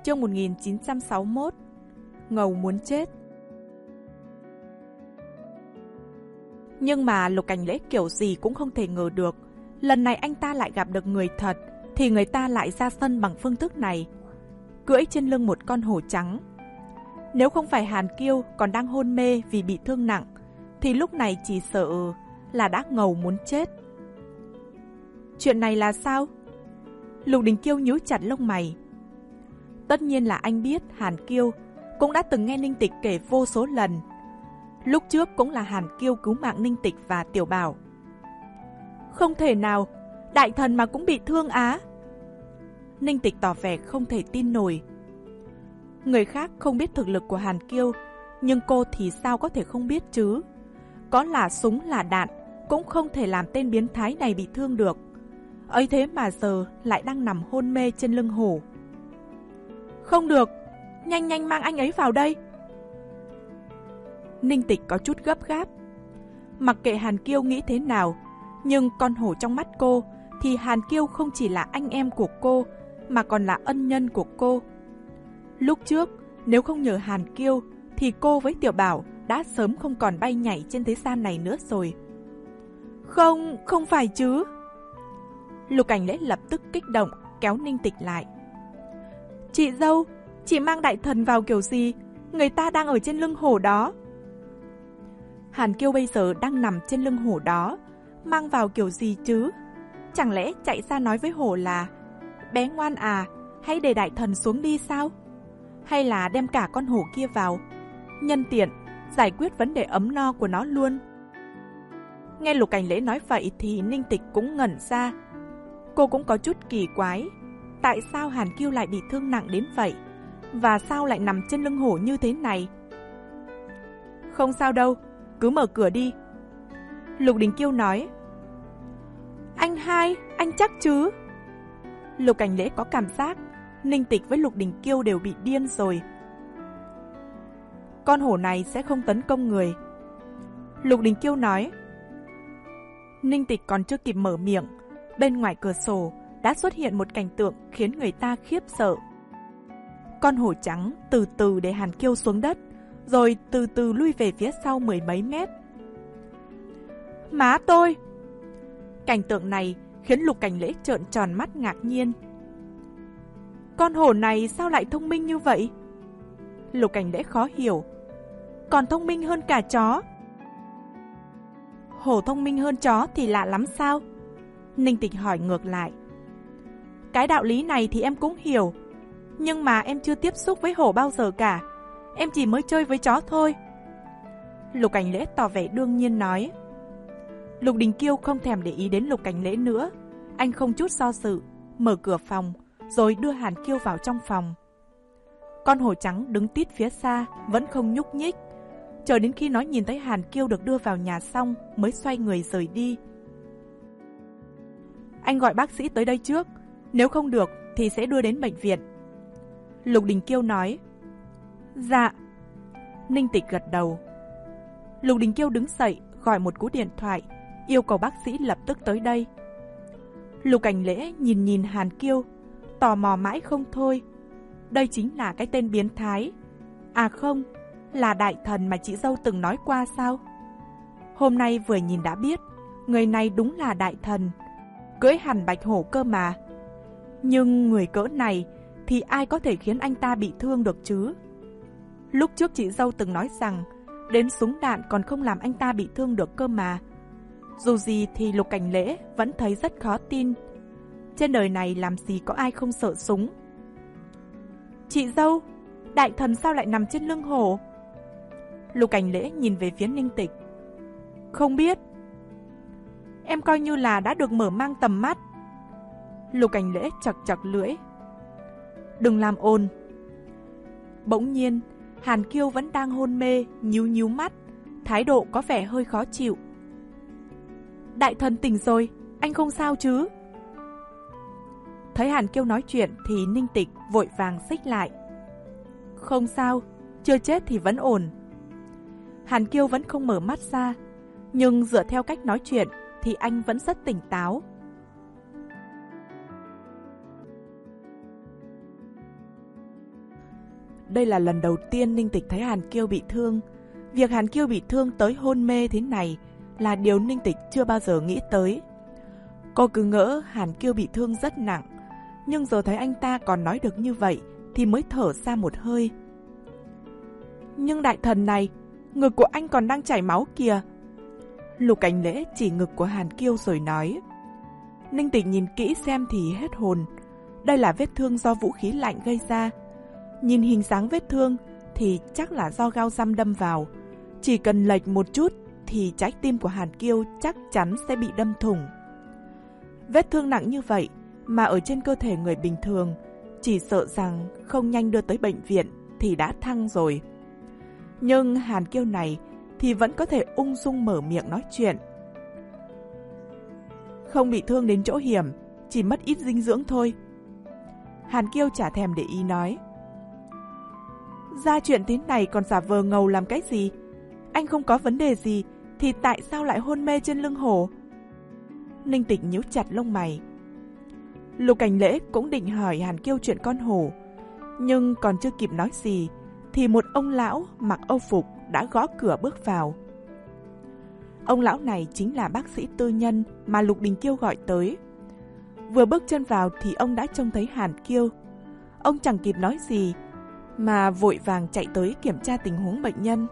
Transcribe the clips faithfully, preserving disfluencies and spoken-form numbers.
Chương một nghìn chín trăm sáu mươi mốt. Ngầu muốn chết. Nhưng mà Lục Cảnh Lễ kiểu gì cũng không thể ngờ được, lần này anh ta lại gặp được người thật, thì người ta lại ra sân bằng phương thức này, cưỡi trên lưng một con hổ trắng. Nếu không phải Hàn Kiêu còn đang hôn mê vì bị thương nặng, thì lúc này chỉ sợ là đã ngầu muốn chết. Chuyện này là sao? Lục Đình Kiêu nhíu chặt lông mày. Tất nhiên là anh biết Hàn Kiêu cũng đã từng nghe Ninh Tịch kể vô số lần. Lúc trước cũng là Hàn Kiêu cứu mạng Ninh Tịch và Tiểu Bảo. Không thể nào, đại thần mà cũng bị thương á. Ninh Tịch tỏ vẻ không thể tin nổi. Người khác không biết thực lực của Hàn Kiêu, nhưng cô thì sao có thể không biết chứ? Có là súng là đạn cũng không thể làm tên biến thái này bị thương được. Ấy thế mà giờ lại đang nằm hôn mê trên lưng hổ. Không được, nhanh nhanh mang anh ấy vào đây. Ninh Tịch có chút gấp gáp. Mặc kệ Hàn Kiêu nghĩ thế nào, nhưng con hổ trong mắt cô thì Hàn Kiêu không chỉ là anh em của cô, mà còn là ân nhân của cô. Lúc trước, nếu không nhờ Hàn Kiêu, thì cô với Tiểu Bảo đã sớm không còn bay nhảy trên thế gian này nữa rồi. Không, không phải chứ. Lục Cảnh Lễ lập tức kích động, kéo Ninh Tịch lại. Chị dâu, chị mang đại thần vào kiểu gì? Người ta đang ở trên lưng hổ đó. Hàn Kiêu bây giờ đang nằm trên lưng hổ đó, mang vào kiểu gì chứ? Chẳng lẽ chạy ra nói với hổ là bé ngoan à, hãy để đại thần xuống đi sao? Hay là đem cả con hổ kia vào, nhân tiện giải quyết vấn đề ấm no của nó luôn? Nghe Lục Cảnh Lễ nói vậy thì Ninh Tịch cũng ngẩn ra. Cô cũng có chút kỳ quái, tại sao Hàn Kiêu lại bị thương nặng đến vậy? Và sao lại nằm trên lưng hổ như thế này? Không sao đâu, cứ mở cửa đi. Lục Đình Kiêu nói. Anh hai, anh chắc chứ? Lục Cảnh Lễ có cảm giác Ninh Tịch với Lục Đình Kiêu đều bị điên rồi. Con hổ này sẽ không tấn công người. Lục Đình Kiêu nói. Ninh Tịch còn chưa kịp mở miệng, bên ngoài cửa sổ đã xuất hiện một cảnh tượng khiến người ta khiếp sợ. Con hổ trắng từ từ để Hàn Kiêu xuống đất, rồi từ từ lui về phía sau mười mấy mét. Má tôi! Cảnh tượng này khiến Lục Cảnh Lễ trợn tròn mắt ngạc nhiên. Con hổ này sao lại thông minh như vậy? Lục Cảnh Lễ khó hiểu. Còn thông minh hơn cả chó. Hổ thông minh hơn chó thì lạ lắm sao? Ninh Tịch hỏi ngược lại. Cái đạo lý này thì em cũng hiểu, nhưng mà em chưa tiếp xúc với hổ bao giờ cả. Em chỉ mới chơi với chó thôi. Lục Cảnh Lễ tỏ vẻ đương nhiên nói. Lục Đình Kiêu không thèm để ý đến Lục Cảnh Lễ nữa. Anh không chút do dự, mở cửa phòng, rồi đưa Hàn Kiêu vào trong phòng. Con hổ trắng đứng tít phía xa, vẫn không nhúc nhích. Chờ đến khi nó nhìn thấy Hàn Kiêu được đưa vào nhà xong, mới xoay người rời đi. Anh gọi bác sĩ tới đây trước, nếu không được thì sẽ đưa đến bệnh viện. Lục Đình Kiêu nói. Dạ. Ninh Tịch gật đầu. Lục Đình Kiêu đứng dậy, gọi một cú điện thoại, yêu cầu bác sĩ lập tức tới đây. Lục Cảnh Lễ nhìn nhìn Hàn Kiêu, tò mò mãi không thôi. Đây chính là cái tên biến thái. À không, là đại thần mà chị dâu từng nói qua sao? Hôm nay vừa nhìn đã biết, người này đúng là đại thần, cưỡi hẳn bạch hổ cơ mà. Nhưng người cỡ này thì ai có thể khiến anh ta bị thương được chứ? Lúc trước chị dâu từng nói rằng đến súng đạn còn không làm anh ta bị thương được cơ mà. Dù gì thì Lục Cảnh Lễ vẫn thấy rất khó tin. Trên đời này làm gì có ai không sợ súng. Chị dâu, đại thần sao lại nằm trên lưng hổ? Lục Cảnh Lễ nhìn về phía Ninh Tịch. Không biết. Em coi như là đã được mở mang tầm mắt. Lục Cảnh Lễ chật chật lưỡi. Đừng làm ồn. Bỗng nhiên, Hàn Kiêu vẫn đang hôn mê, nhíu nhíu mắt, thái độ có vẻ hơi khó chịu. Đại thần tỉnh rồi, anh không sao chứ? Thấy Hàn Kiêu nói chuyện thì Ninh Tịch vội vàng xích lại. Không sao, chưa chết thì vẫn ổn. Hàn Kiêu vẫn không mở mắt ra, nhưng dựa theo cách nói chuyện thì anh vẫn rất tỉnh táo. đây là lần đầu tiên Ninh Tịch thấy Hàn Kiêu bị thương. Việc Hàn Kiêu bị thương tới hôn mê thế này là điều Ninh Tịch chưa bao giờ nghĩ tới. Cô cứ ngỡ Hàn Kiêu bị thương rất nặng, nhưng giờ thấy anh ta còn nói được như vậy thì mới thở ra một hơi. Nhưng đại thần này, ngực của anh còn đang chảy máu kìa. Lục Cảnh Lễ chỉ ngực của Hàn Kiêu rồi nói. Ninh Tịch nhìn kỹ xem thì hết hồn. Đây là vết thương do vũ khí lạnh gây ra. Nhìn hình dáng vết thương thì chắc là do gao răm đâm vào. Chỉ cần lệch một chút thì trái tim của Hàn Kiêu chắc chắn sẽ bị đâm thủng. Vết thương nặng như vậy mà ở trên cơ thể người bình thường, chỉ sợ rằng không nhanh đưa tới bệnh viện thì đã thăng rồi. Nhưng Hàn Kiêu này thì vẫn có thể ung dung mở miệng nói chuyện. Không bị thương đến chỗ hiểm, chỉ mất ít dinh dưỡng thôi. Hàn Kiêu chả thèm để ý nói. Ra chuyện thế này còn giả vờ ngầu làm cái gì? Anh không có vấn đề gì thì tại sao lại hôn mê trên lưng hổ? Ninh Tịch nhíu chặt lông mày. Lục Cảnh Lễ cũng định hỏi Hàn Kiêu chuyện con hổ, nhưng còn chưa kịp nói gì thì một ông lão mặc âu phục đã gõ cửa bước vào. Ông lão này chính là bác sĩ tư nhân mà Lục Đình Kiêu gọi tới. Vừa bước chân vào thì ông đã trông thấy Hàn Kiêu. Ông chẳng kịp nói gì mà vội vàng chạy tới kiểm tra tình huống bệnh nhân.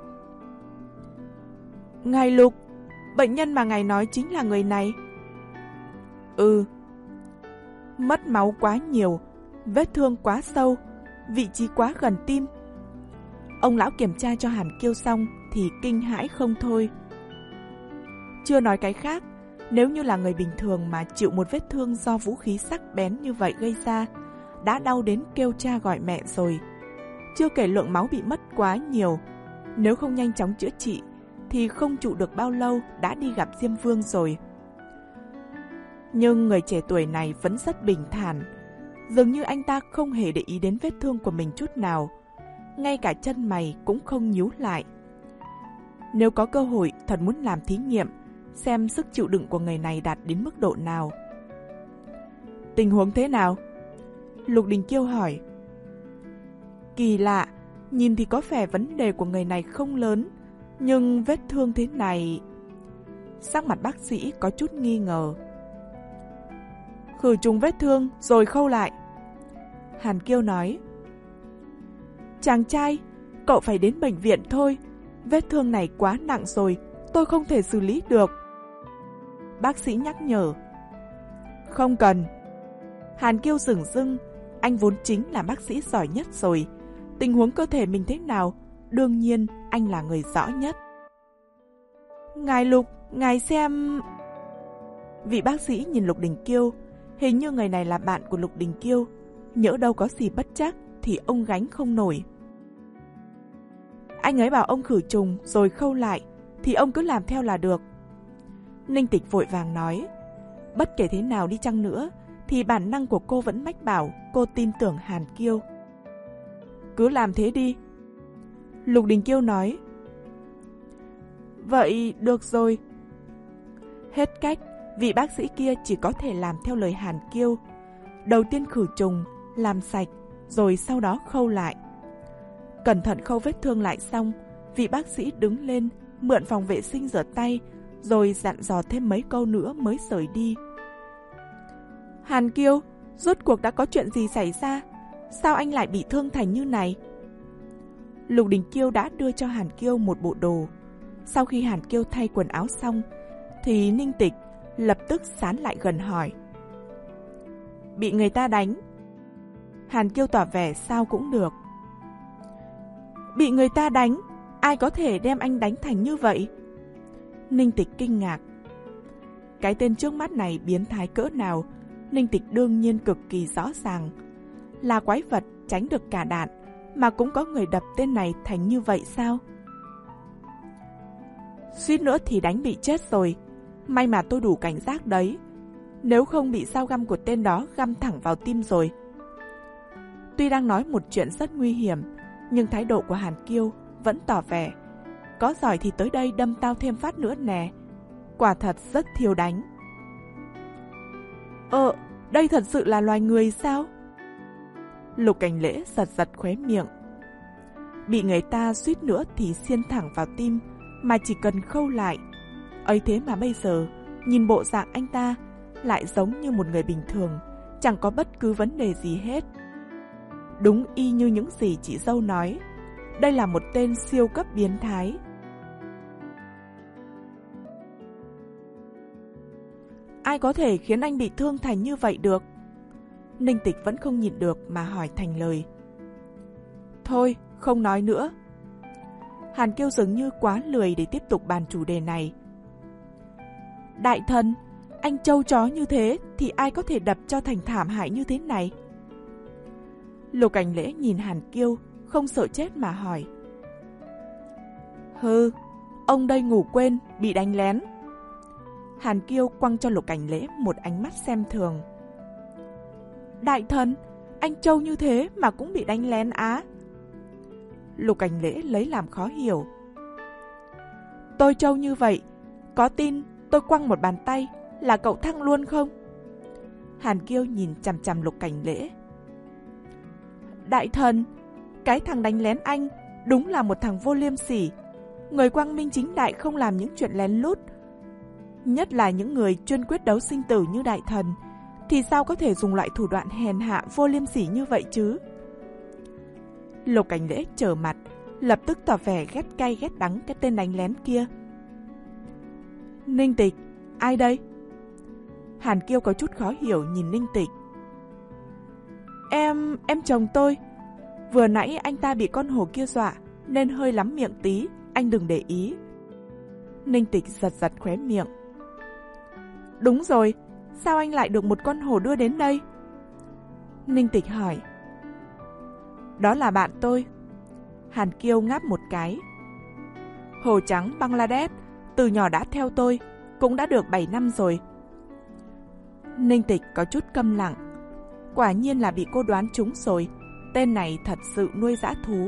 Ngài Lục, bệnh nhân mà ngài nói chính là người này. Ừ. Mất máu quá nhiều, vết thương quá sâu, vị trí quá gần tim. Ông lão kiểm tra cho Hàn Kiêu xong thì kinh hãi không thôi. Chưa nói cái khác, nếu như là người bình thường mà chịu một vết thương do vũ khí sắc bén như vậy gây ra, đã đau đến kêu cha gọi mẹ rồi. Chưa kể lượng máu bị mất quá nhiều, nếu không nhanh chóng chữa trị thì không trụ được bao lâu đã đi gặp Diêm Vương rồi. Nhưng người trẻ tuổi này vẫn rất bình thản, dường như anh ta không hề để ý đến vết thương của mình chút nào, ngay cả chân mày cũng không nhíu lại. Nếu có cơ hội, thật muốn làm thí nghiệm, xem sức chịu đựng của người này đạt đến mức độ nào. Tình huống thế nào? Lục Đình Kiêu hỏi. Kỳ lạ, nhìn thì có vẻ vấn đề của người này không lớn, nhưng vết thương thế này... Sắc mặt bác sĩ có chút nghi ngờ. Khử trùng vết thương rồi khâu lại. Hàn Kiêu nói. Chàng trai, cậu phải đến bệnh viện thôi. Vết thương này quá nặng rồi, tôi không thể xử lý được. Bác sĩ nhắc nhở. Không cần. Hàn Kiêu dửng dưng, anh vốn chính là bác sĩ giỏi nhất rồi. Tình huống cơ thể mình thế nào, đương nhiên anh là người rõ nhất. Ngài Lục, ngài xem... Vị bác sĩ nhìn Lục Đình Kiêu, hình như người này là bạn của Lục Đình Kiêu, nhỡ đâu có gì bất trắc thì ông gánh không nổi. Anh ấy bảo ông khử trùng rồi khâu lại, thì ông cứ làm theo là được. Ninh Tịch vội vàng nói. Bất kể thế nào đi chăng nữa thì bản năng của cô vẫn mách bảo cô tin tưởng Hàn Kiêu. Cứ làm thế đi. Lục Đình Kiêu nói. Vậy được rồi. Hết cách, vị bác sĩ kia chỉ có thể làm theo lời Hàn Kiêu. Đầu tiên khử trùng, làm sạch, rồi sau đó khâu lại. Cẩn thận khâu vết thương lại xong, vị bác sĩ đứng lên, mượn phòng vệ sinh rửa tay, rồi dặn dò thêm mấy câu nữa mới rời đi. Hàn Kiêu, rốt cuộc đã có chuyện gì xảy ra? Sao anh lại bị thương thành như này? Lục Đình Kiêu đã đưa cho Hàn Kiêu một bộ đồ. Sau khi Hàn Kiêu thay quần áo xong, thì Ninh Tịch lập tức sán lại gần hỏi. Bị người ta đánh. Hàn Kiêu tỏ vẻ sao cũng được. Bị người ta đánh? Ai có thể đem anh đánh thành như vậy? Ninh Tịch kinh ngạc. Cái tên trước mắt này biến thái cỡ nào, Ninh Tịch đương nhiên cực kỳ rõ ràng. Là quái vật tránh được cả đạn, mà cũng có người đập tên này thành như vậy sao? Suýt nữa thì đánh bị chết rồi. May mà tôi đủ cảnh giác đấy. Nếu không bị dao găm của tên đó găm thẳng vào tim rồi. Tuy đang nói một chuyện rất nguy hiểm, nhưng thái độ của Hàn Kiêu vẫn tỏ vẻ có giỏi thì tới đây đâm tao thêm phát nữa nè. Quả thật rất thiêu đánh. Ờ, đây thật sự là loài người sao? Lục Cảnh Lễ giật giật khóe miệng. bị người ta suýt nữa thì xiên thẳng vào tim, mà chỉ cần khâu lại. Ấy thế mà bây giờ, nhìn bộ dạng anh ta, lại giống như một người bình thường, chẳng có bất cứ vấn đề gì hết. Đúng y như những gì chị dâu nói, đây là một tên siêu cấp biến thái. Ai có thể khiến anh bị thương thành như vậy được? Ninh Tịch vẫn không nhịn được mà hỏi thành lời. Thôi, không nói nữa. Hàn Kiêu dường như quá lười để tiếp tục bàn chủ đề này. Đại thần, anh trâu chó như thế thì ai có thể đập cho thành thảm hại như thế này? Lục Cảnh Lễ nhìn Hàn Kiêu, không sợ chết mà hỏi. Hừ, ông đây ngủ quên, bị đánh lén. Hàn Kiêu quăng cho Lục Cảnh Lễ một ánh mắt xem thường. Đại thần, anh trâu như thế mà cũng bị đánh lén á? Lục Cảnh Lễ lấy làm khó hiểu. Tôi trâu như vậy, có tin tôi quăng một bàn tay là cậu thăng luôn không? Hàn Kiêu nhìn chằm chằm Lục Cảnh Lễ. Đại thần, cái thằng đánh lén anh đúng là một thằng vô liêm sỉ. Người quang minh chính đại không làm những chuyện lén lút, nhất là những người chuyên quyết đấu sinh tử như đại thần, thì sao có thể dùng loại thủ đoạn hèn hạ vô liêm sỉ như vậy chứ? Lục Cảnh Lễ trở mặt, lập tức tỏ vẻ ghét cay ghét đắng cái tên đánh lén kia. Ninh Tịch, ai đây? Hàn Kiêu có chút khó hiểu nhìn Ninh Tịch. Em, em chồng tôi. Vừa nãy anh ta bị con hổ kia dọa nên hơi lắm miệng tí, anh đừng để ý. Ninh Tịch giật giật khóe miệng. Đúng rồi, sao anh lại được một con hổ đưa đến đây? Ninh Tịch hỏi. Đó là bạn tôi. Hàn Kiêu ngáp một cái. Hổ trắng Bangladesh, từ nhỏ đã theo tôi, cũng đã được bảy năm rồi. Ninh Tịch có chút câm lặng. Quả nhiên là bị cô đoán trúng rồi, tên này thật sự nuôi dã thú.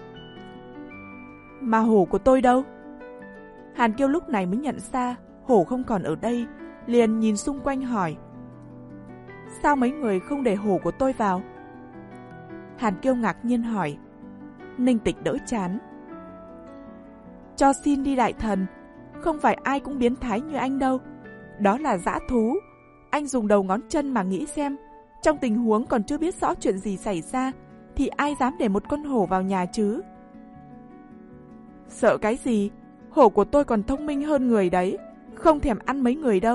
Mà hổ của tôi đâu? Hàn Kiêu lúc này mới nhận ra hổ không còn ở đây, liền nhìn xung quanh hỏi. Sao mấy người không để hổ của tôi vào? Hàn Kiêu ngạc nhiên hỏi. Ninh Tịch đỡ chán. Cho xin đi đại thần, không phải ai cũng biến thái như anh đâu. Đó là dã thú. Anh dùng đầu ngón chân mà nghĩ xem, trong tình huống còn chưa biết rõ chuyện gì xảy ra, thì ai dám để một con hổ vào nhà chứ? Sợ cái gì? Hổ của tôi còn thông minh hơn người đấy, không thèm ăn mấy người đâu.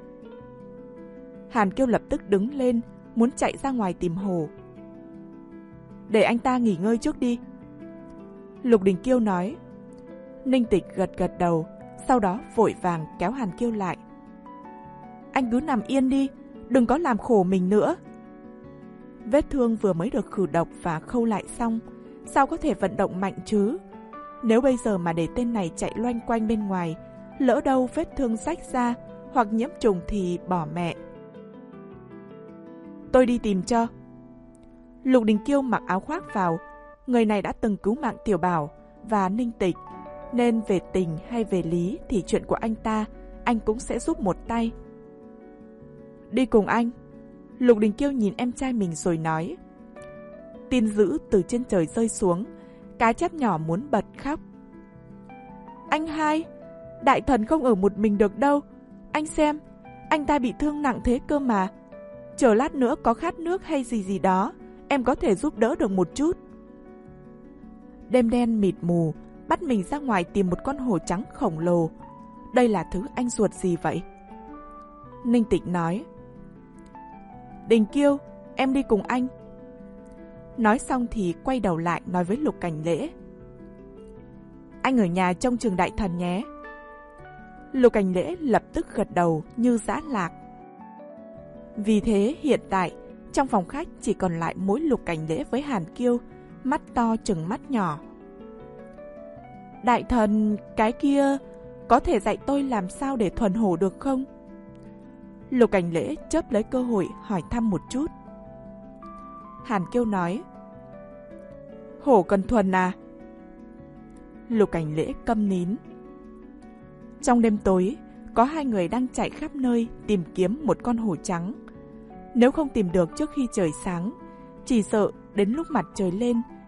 Hàn Kiêu lập tức đứng lên, muốn chạy ra ngoài tìm hổ. Để anh ta nghỉ ngơi trước đi. Lục Đình Kiêu nói. Ninh Tịch gật gật đầu, sau đó vội vàng kéo Hàn Kiêu lại. Anh cứ nằm yên đi, đừng có làm khổ mình nữa. Vết thương vừa mới được khử độc và khâu lại xong, sao có thể vận động mạnh chứ? Nếu bây giờ mà để tên này chạy loanh quanh bên ngoài, lỡ đâu vết thương rách ra hoặc nhiễm trùng thì bỏ mẹ. Tôi đi tìm cho. Lục Đình Kiêu mặc áo khoác vào. Người này đã từng cứu mạng Tiểu Bảo và Ninh Tịch, nên về tình hay về lý thì chuyện của anh ta, anh cũng sẽ giúp một tay. Đi cùng anh. Lục Đình Kiêu nhìn em trai mình rồi nói. Tin dữ từ trên trời rơi xuống, cá chép nhỏ muốn bật khóc. Anh hai, đại thần không ở một mình được đâu. Anh xem, anh ta bị thương nặng thế cơ mà. Chờ lát nữa có khát nước hay gì gì đó, em có thể giúp đỡ được một chút. Đêm đen mịt mù, bắt mình ra ngoài tìm một con hổ trắng khổng lồ. Đây là thứ anh ruột gì vậy? Ninh Tịch nói. Đình Kiêu, em đi cùng anh. Nói xong thì quay đầu lại nói với Lục Cảnh Lễ. Anh ở nhà trông chừng đại thần nhé. Lục Cảnh Lễ lập tức gật đầu như dã lạc. Vì thế hiện tại, trong phòng khách chỉ còn lại mỗi Lục Cảnh Lễ với Hàn Kiêu, mắt to chừng mắt nhỏ. Đại thần, cái kia, có thể dạy tôi làm sao để thuần hổ được không? Lục Cảnh Lễ chớp lấy cơ hội hỏi thăm một chút. Hàn Kiêu nói. Hổ cần thuần à? Lục Cảnh Lễ câm nín. Trong đêm tối, có hai người đang chạy khắp nơi tìm kiếm một con hổ trắng. Nếu không tìm được trước khi trời sáng, chỉ sợ đến lúc mặt trời lên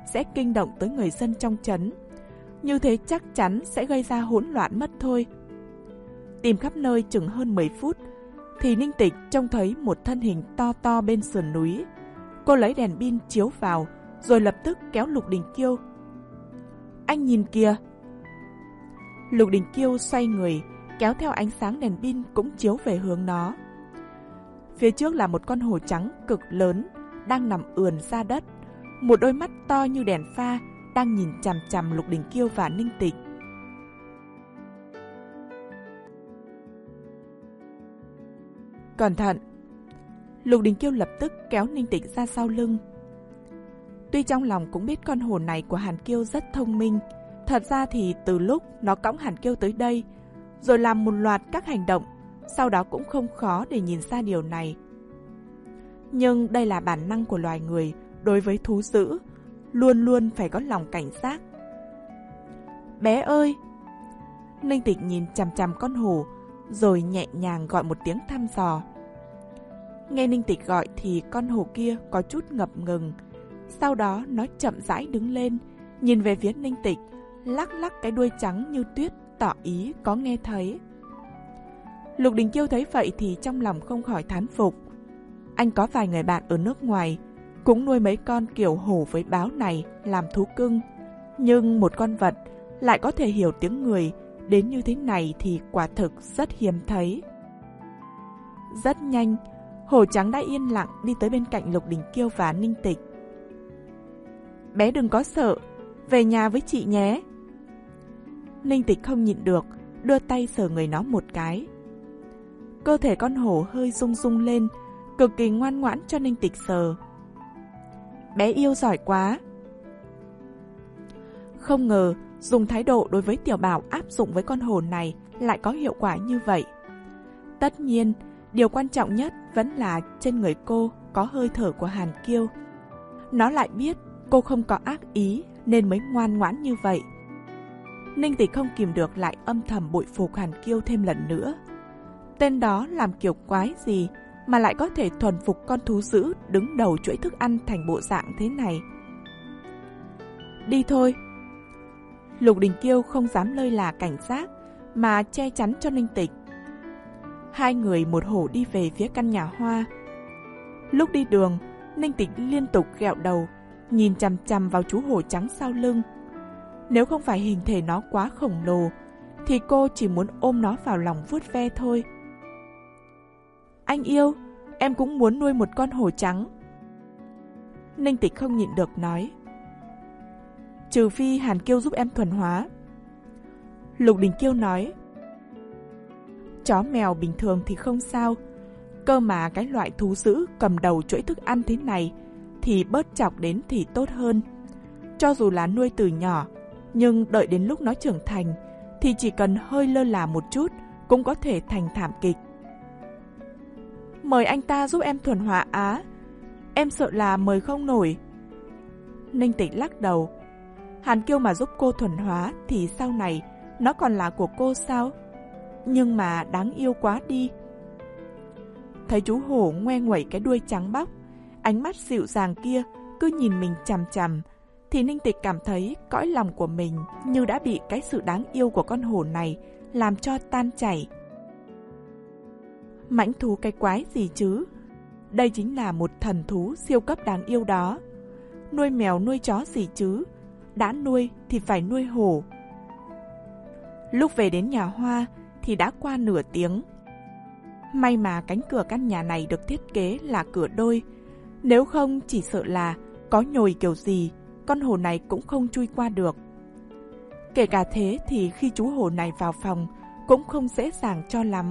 sẽ kinh động tới người dân trong trấn. Như thế chắc chắn sẽ gây ra hỗn loạn mất thôi. Tìm khắp nơi chừng hơn mười phút, thì Ninh Tịch trông thấy một thân hình to to bên sườn núi. Cô lấy đèn pin chiếu vào, rồi lập tức kéo Lục Đình Kiêu. Anh nhìn kìa! Lục Đình Kiêu xoay người, kéo theo ánh sáng đèn pin cũng chiếu về hướng nó. Phía trước là một con hổ trắng cực lớn, đang nằm ườn ra đất. Một đôi mắt to như đèn pha, đang nhìn chằm chằm Lục Đình Kiêu và Ninh Tịch. Cẩn thận! Lục Đình Kiêu lập tức kéo Ninh Tịch ra sau lưng. Tuy trong lòng cũng biết con hổ này của Hàn Kiêu rất thông minh, thật ra thì từ lúc nó cõng Hàn Kiêu tới đây, rồi làm một loạt các hành động, sau đó cũng không khó để nhìn ra điều này. Nhưng đây là bản năng của loài người đối với thú dữ, luôn luôn phải có lòng cảnh giác. Bé ơi! Ninh Tịch nhìn chằm chằm con hổ, rồi nhẹ nhàng gọi một tiếng thăm dò. Nghe Ninh Tịch gọi thì con hổ kia có chút ngập ngừng. Sau đó nó chậm rãi đứng lên, nhìn về phía Ninh Tịch, lắc lắc cái đuôi trắng như tuyết, tỏ ý có nghe thấy. Lục Đình Kiêu thấy vậy thì trong lòng không khỏi thán phục. Anh có vài người bạn ở nước ngoài, cũng nuôi mấy con kiểu hổ với báo này làm thú cưng. Nhưng một con vật lại có thể hiểu tiếng người đến như thế này thì quả thực rất hiếm thấy. Rất nhanh, hổ trắng đã yên lặng đi tới bên cạnh Lục Đình Kiêu và Ninh Tịch. Bé đừng có sợ, về nhà với chị nhé. Ninh Tịch không nhịn được, đưa tay sờ người nó một cái. Cơ thể con hổ hơi rung rung lên, cực kỳ ngoan ngoãn cho Ninh Tịch sờ. Bé yêu giỏi quá. Không ngờ dùng thái độ đối với tiểu bảo áp dụng với con hổ này lại có hiệu quả như vậy. Tất nhiên, điều quan trọng nhất vẫn là trên người cô có hơi thở của Hàn Kiêu. Nó lại biết cô không có ác ý nên mới ngoan ngoãn như vậy. Ninh Tịch không kìm được lại âm thầm bội phục Hàn Kiêu thêm lần nữa. Tên đó làm kiểu quái gì mà lại có thể thuần phục con thú dữ đứng đầu chuỗi thức ăn thành bộ dạng thế này. Đi thôi. Lục Đình Kiêu không dám lơi là cảnh giác mà che chắn cho Ninh Tịch. Hai người một hổ đi về phía căn nhà hoa. Lúc đi đường, Ninh Tịch liên tục ghẹo đầu, nhìn chằm chằm vào chú hổ trắng sau lưng. Nếu không phải hình thể nó quá khổng lồ, thì cô chỉ muốn ôm nó vào lòng vuốt ve thôi. Anh yêu, em cũng muốn nuôi một con hổ trắng. Ninh Tịch không nhịn được nói. Trừ phi Hàn Kiêu giúp em thuần hóa. Lục Đình Kiêu nói. Chó mèo bình thường thì không sao, cơ mà cái loại thú dữ cầm đầu chuỗi thức ăn thế này thì bớt chọc đến thì tốt hơn. Cho dù là nuôi từ nhỏ, nhưng đợi đến lúc nó trưởng thành thì chỉ cần hơi lơ là một chút cũng có thể thành thảm kịch. Mời anh ta giúp em thuần hóa á, em sợ là mời không nổi. Ninh Tịch lắc đầu. Hàn Kiêu mà giúp cô thuần hóa thì sau này nó còn là của cô sao? Nhưng mà đáng yêu quá đi. Thấy chú hổ ngoe nguẩy cái đuôi trắng bóc, ánh mắt dịu dàng kia cứ nhìn mình chằm chằm, thì Ninh Tịch cảm thấy cõi lòng của mình như đã bị cái sự đáng yêu của con hổ này làm cho tan chảy. Mãnh thú cái quái gì chứ? Đây chính là một thần thú siêu cấp đáng yêu đó. Nuôi mèo nuôi chó gì chứ? Đã nuôi thì phải nuôi hổ. Lúc về đến nhà hoa thì đã qua nửa tiếng. May mà cánh cửa căn nhà này được thiết kế là cửa đôi, nếu không chỉ sợ là có nhồi kiểu gì, con hổ này cũng không chui qua được. Kể cả thế thì khi chú hổ này vào phòng cũng không dễ dàng cho lắm.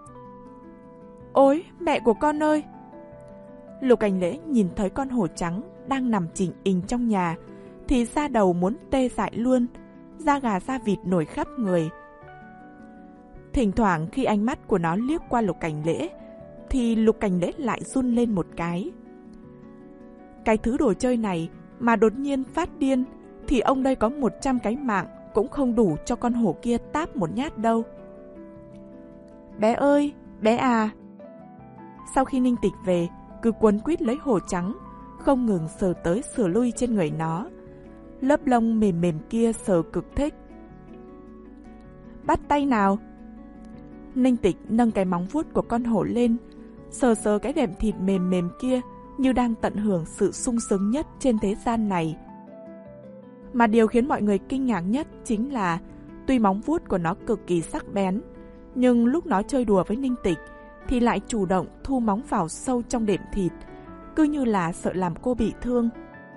Ôi, mẹ của con ơi! Lục Cảnh Lễ nhìn thấy con hổ trắng đang nằm chỉnh ình trong nhà thì da đầu muốn tê dại luôn, da gà da vịt nổi khắp người. Thỉnh thoảng khi ánh mắt của nó liếc qua Lục Cảnh Lễ thì Lục Cảnh Lễ lại run lên một cái. Cái thứ đồ chơi này mà đột nhiên phát điên thì ông đây có một trăm cái mạng cũng không đủ cho con hổ kia táp một nhát đâu. Bé ơi, bé à! Sau khi Ninh Tịch về, cứ quấn quýt lấy hổ trắng, không ngừng sờ tới sờ lui trên người nó, Lớp lông mềm mềm kia sờ cực thích. Bắt tay nào. Ninh Tịch nâng cái móng vuốt của con hổ lên, sờ sờ cái đệm thịt mềm mềm kia như đang tận hưởng sự sung sướng nhất trên thế gian này. Mà điều khiến mọi người kinh ngạc nhất chính là tuy móng vuốt của nó cực kỳ sắc bén, nhưng lúc nó chơi đùa với Ninh Tịch thì lại chủ động thu móng vào sâu trong đệm thịt, cứ như là sợ làm cô bị thương.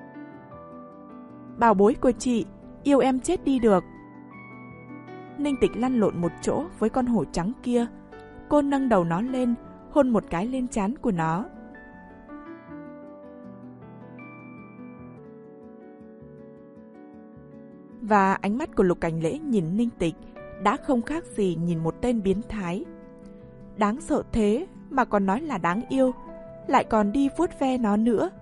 Bảo bối của chị, yêu em chết đi được. Ninh Tịch lăn lộn một chỗ với con hổ trắng kia. Cô nâng đầu nó lên, hôn một cái lên trán của nó. Và ánh mắt của Lục Cảnh Lễ nhìn Ninh Tịch đã không khác gì nhìn một tên biến thái. Đáng sợ thế mà còn nói là đáng yêu, lại còn đi vuốt ve nó nữa.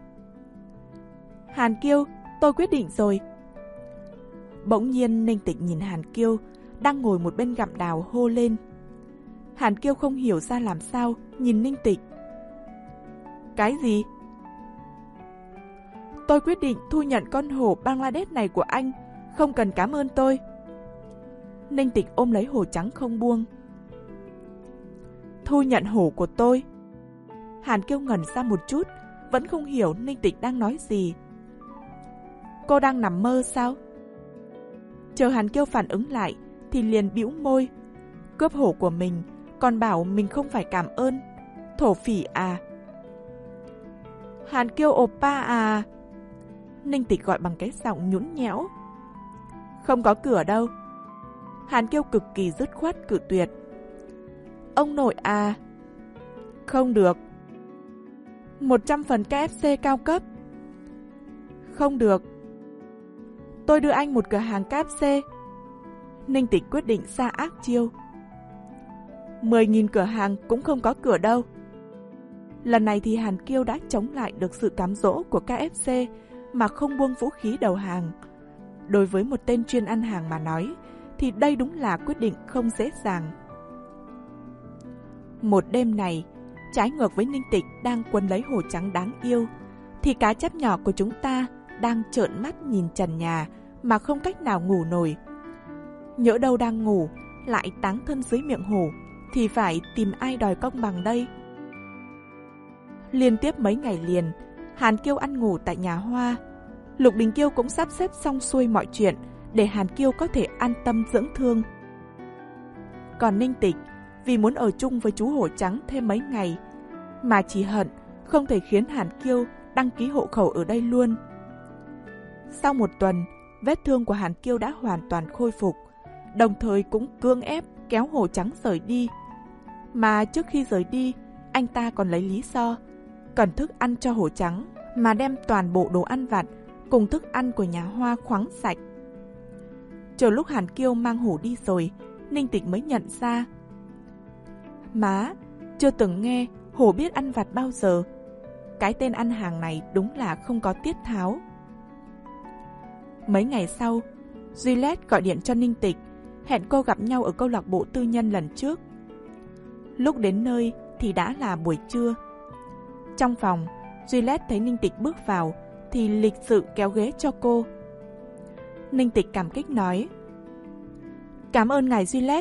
Hàn Kiêu, tôi quyết định rồi. Bỗng nhiên Ninh Tịch nhìn Hàn Kiêu đang ngồi một bên gặm đào hô lên. Hàn Kiêu không hiểu ra làm sao, nhìn Ninh Tịch. Cái gì? Tôi quyết định thu nhận con hổ Bangladesh này của anh, không cần cảm ơn tôi. Ninh Tịch ôm lấy hổ trắng không buông. Thu nhận hổ của tôi? Hàn Kiêu ngẩn ra một chút, vẫn không hiểu Ninh Tịch đang nói gì. Cô đang nằm mơ sao? Chờ Hàn Kiêu phản ứng lại thì liền bĩu môi. Cướp hổ của mình, còn bảo mình không phải cảm ơn. Thổ phỉ à? Hàn Kiêu oppa à? Ninh Tịch gọi bằng cái giọng nhũn nhẽo. Không có cửa đâu. Hàn Kiêu cực kỳ dứt khoát cự tuyệt. Ông nội à? Không được. một trăm phần ca ép xê cao cấp. Không được. Tôi đưa anh một cửa hàng ca ép xê. Ninh Tịch quyết định ra ác chiêu. mười nghìn cửa hàng cũng không có cửa đâu. Lần này thì Hàn Kiêu đã chống lại được sự cám dỗ của ca ép xê mà không buông vũ khí đầu hàng. Đối với một tên chuyên ăn hàng mà nói, thì đây đúng là quyết định không dễ dàng. Một đêm này, trái ngược với Ninh Tịch đang quấn lấy hổ trắng đáng yêu, thì cá chép nhỏ của chúng ta đang trợn mắt nhìn trần nhà mà không cách nào ngủ nổi. Nhỡ đâu đang ngủ, lại táng thân dưới miệng hổ, thì phải tìm ai đòi công bằng đây? Liên tiếp mấy ngày liền, Hàn Kiêu ăn ngủ tại nhà Hoa. Lục Đình Kiêu cũng sắp xếp xong xuôi mọi chuyện để Hàn Kiêu có thể an tâm dưỡng thương. Còn Ninh Tịch, vì muốn ở chung với chú hổ trắng thêm mấy ngày, mà chỉ hận không thể khiến Hàn Kiêu đăng ký hộ khẩu ở đây luôn. Sau một tuần, vết thương của Hàn Kiêu đã hoàn toàn khôi phục, đồng thời cũng cưỡng ép kéo hổ trắng rời đi. Mà trước khi rời đi, anh ta còn lấy lý do cần thức ăn cho hổ trắng mà đem toàn bộ đồ ăn vặt cùng thức ăn của nhà Hoa khoáng sạch. Chờ lúc Hàn Kiêu mang hổ đi rồi, Ninh Tịch mới nhận ra. Má, chưa từng nghe hổ biết ăn vặt bao giờ. Cái tên ăn hàng này đúng là không có tiết tháo. Mấy ngày sau, Juliet gọi điện cho Ninh Tịch, hẹn cô gặp nhau ở câu lạc bộ tư nhân lần trước. Lúc đến nơi thì đã là buổi trưa. Trong phòng, Juliet thấy Ninh Tịch bước vào thì lịch sự kéo ghế cho cô. Ninh Tịch cảm kích nói: Cảm ơn ngài Juliet.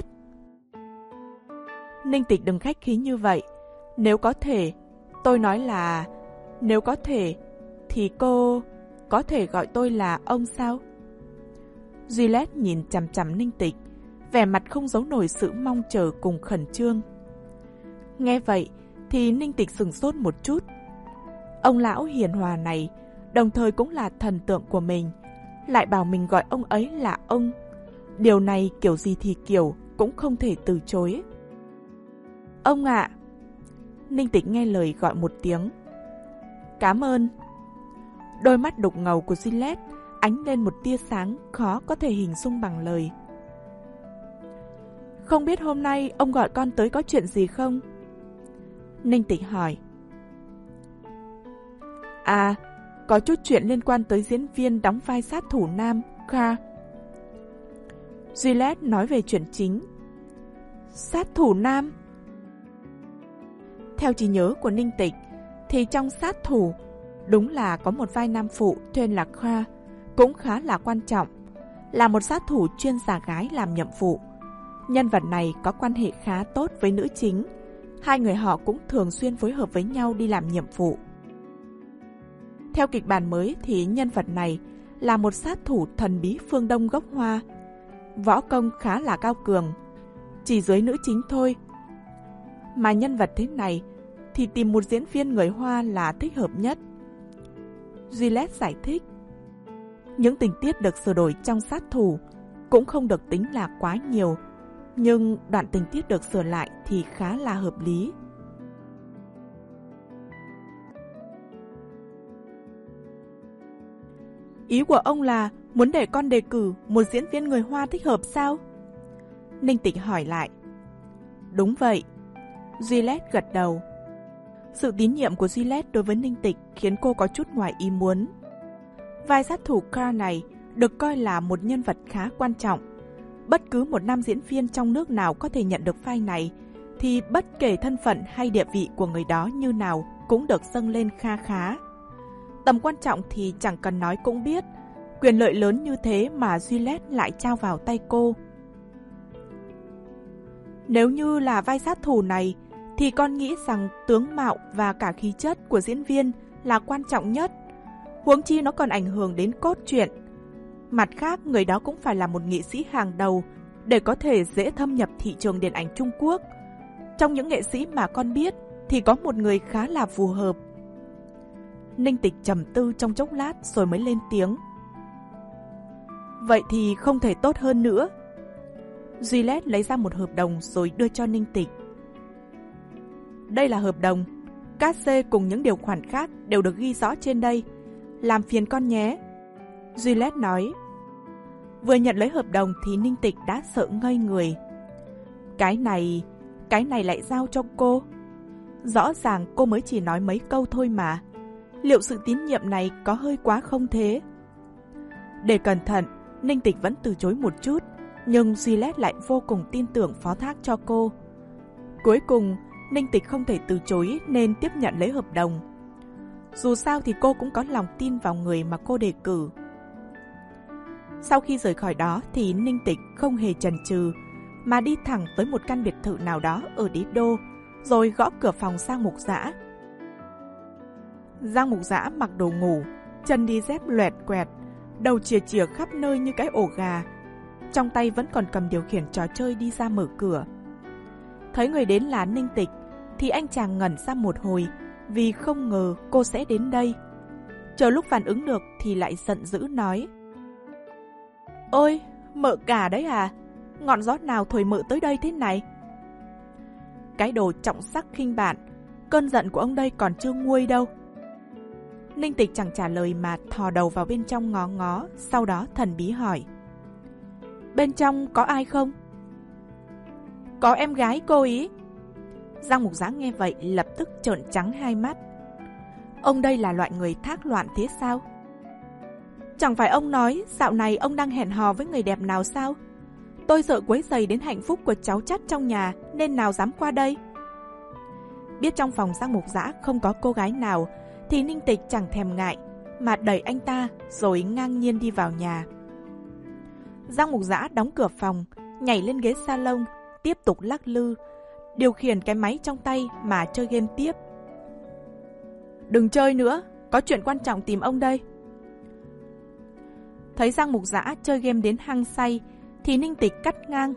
Ninh Tịch đừng khách khí như vậy. Nếu có thể, tôi nói là nếu có thể thì cô có thể gọi tôi là ông sao? Juliet nhìn chằm chằm Ninh Tịch, vẻ mặt không giấu nổi sự mong chờ cùng khẩn trương. Nghe vậy thì Ninh Tịch sửng sốt một chút. Ông lão hiền hòa này đồng thời cũng là thần tượng của mình, lại bảo mình gọi ông ấy là ông. Điều này kiểu gì thì kiểu cũng không thể từ chối. Ông ạ! Ninh Tịch nghe lời gọi một tiếng. Cảm ơn. Đôi mắt đục ngầu của Juliet ánh lên một tia sáng khó có thể hình dung bằng lời. Không biết hôm nay ông gọi con tới có chuyện gì không? Ninh Tịch hỏi. À, có chút chuyện liên quan tới diễn viên đóng vai sát thủ nam, Kha. Juliet nói về chuyện chính. Sát thủ nam? Theo trí nhớ của Ninh Tịch, thì trong sát thủ đúng là có một vai nam phụ tên là Kha, cũng khá là quan trọng, là một sát thủ chuyên giả gái làm nhiệm vụ. Nhân vật này có quan hệ khá tốt với nữ chính, hai người họ cũng thường xuyên phối hợp với nhau đi làm nhiệm vụ. Theo kịch bản mới thì nhân vật này là một sát thủ thần bí phương Đông gốc Hoa, võ công khá là cao cường, chỉ dưới nữ chính thôi. Mà nhân vật thế này thì tìm một diễn viên người Hoa là thích hợp nhất. Juliet giải thích, những tình tiết được sửa đổi trong sát thủ cũng không được tính là quá nhiều, nhưng đoạn tình tiết được sửa lại thì khá là hợp lý. Ý của ông là muốn để con đề cử một diễn viên người Hoa thích hợp sao? Ninh Tịch hỏi lại. Đúng vậy. Juliet gật đầu. Sự tín nhiệm của Juliet đối với Ninh Tịch khiến cô có chút ngoài ý muốn. Vai sát thủ Carl này được coi là một nhân vật khá quan trọng. Bất cứ một nam diễn viên trong nước nào có thể nhận được vai này, thì bất kể thân phận hay địa vị của người đó như nào cũng được dâng lên kha khá. Tầm quan trọng thì chẳng cần nói cũng biết, quyền lợi lớn như thế mà Juliet lại trao vào tay cô. Nếu như là vai sát thủ này, thì con nghĩ rằng tướng mạo và cả khí chất của diễn viên là quan trọng nhất. Huống chi nó còn ảnh hưởng đến cốt truyện. Mặt khác, người đó cũng phải là một nghệ sĩ hàng đầu để có thể dễ thâm nhập thị trường điện ảnh Trung Quốc. Trong những nghệ sĩ mà con biết thì có một người khá là phù hợp. Ninh Tịch trầm tư trong chốc lát rồi mới lên tiếng. Vậy thì không thể tốt hơn nữa. Juliet lấy ra một hợp đồng rồi đưa cho Ninh Tịch. Đây là hợp đồng. Cát xê cùng những điều khoản khác đều được ghi rõ trên đây. Làm phiền con nhé. Juliet nói. Vừa nhận lấy hợp đồng thì Ninh Tịch đã sợ ngây người. Cái này, cái này lại giao cho cô. Rõ ràng cô mới chỉ nói mấy câu thôi mà. Liệu sự tín nhiệm này có hơi quá không thế? Để cẩn thận, Ninh Tịch vẫn từ chối một chút, nhưng Juliet lại vô cùng tin tưởng phó thác cho cô. Cuối cùng, Ninh Tịch không thể từ chối nên tiếp nhận lấy hợp đồng. Dù sao thì cô cũng có lòng tin vào người mà cô đề cử. Sau khi rời khỏi đó thì Ninh Tịch không hề chần chừ, mà đi thẳng tới một căn biệt thự nào đó ở đế đô, rồi gõ cửa phòng Giang Mục Dã. Giang Mục Dã mặc đồ ngủ, chân đi dép loẹt quẹt, đầu chìa chìa khắp nơi như cái ổ gà. Trong tay vẫn còn cầm điều khiển trò chơi đi ra mở cửa. Thấy người đến là Ninh Tịch thì anh chàng ngẩn ra một hồi vì không ngờ cô sẽ đến đây. Chờ lúc phản ứng được thì lại giận dữ nói. Ôi, mợ cả đấy à? Ngọn gió nào thổi mợ tới đây thế này? Cái đồ trọng sắc khinh bạn, cơn giận của ông đây còn chưa nguôi đâu. Ninh Tịch chẳng trả lời mà thò đầu vào bên trong ngó ngó, sau đó thần bí hỏi. Bên trong có ai không? Có em gái cô ý. Giang Mục Dã nghe vậy lập tức trợn trắng hai mắt. Ông đây là loại người thác loạn thế sao? Chẳng phải ông nói dạo này ông đang hẹn hò với người đẹp nào sao? Tôi sợ quấy rầy đến hạnh phúc của cháu chắt trong nhà nên nào dám qua đây. Biết trong phòng Giang Mục Dã không có cô gái nào thì Ninh Tịch chẳng thèm ngại mà đẩy anh ta rồi ngang nhiên đi vào nhà. Giang Mục Dã đóng cửa phòng, nhảy lên ghế salon, tiếp tục lắc lư, điều khiển cái máy trong tay mà chơi game tiếp. Đừng chơi nữa, có chuyện quan trọng tìm ông đây. Thấy Giang Mục Dã chơi game đến hăng say thì Ninh Tịch cắt ngang.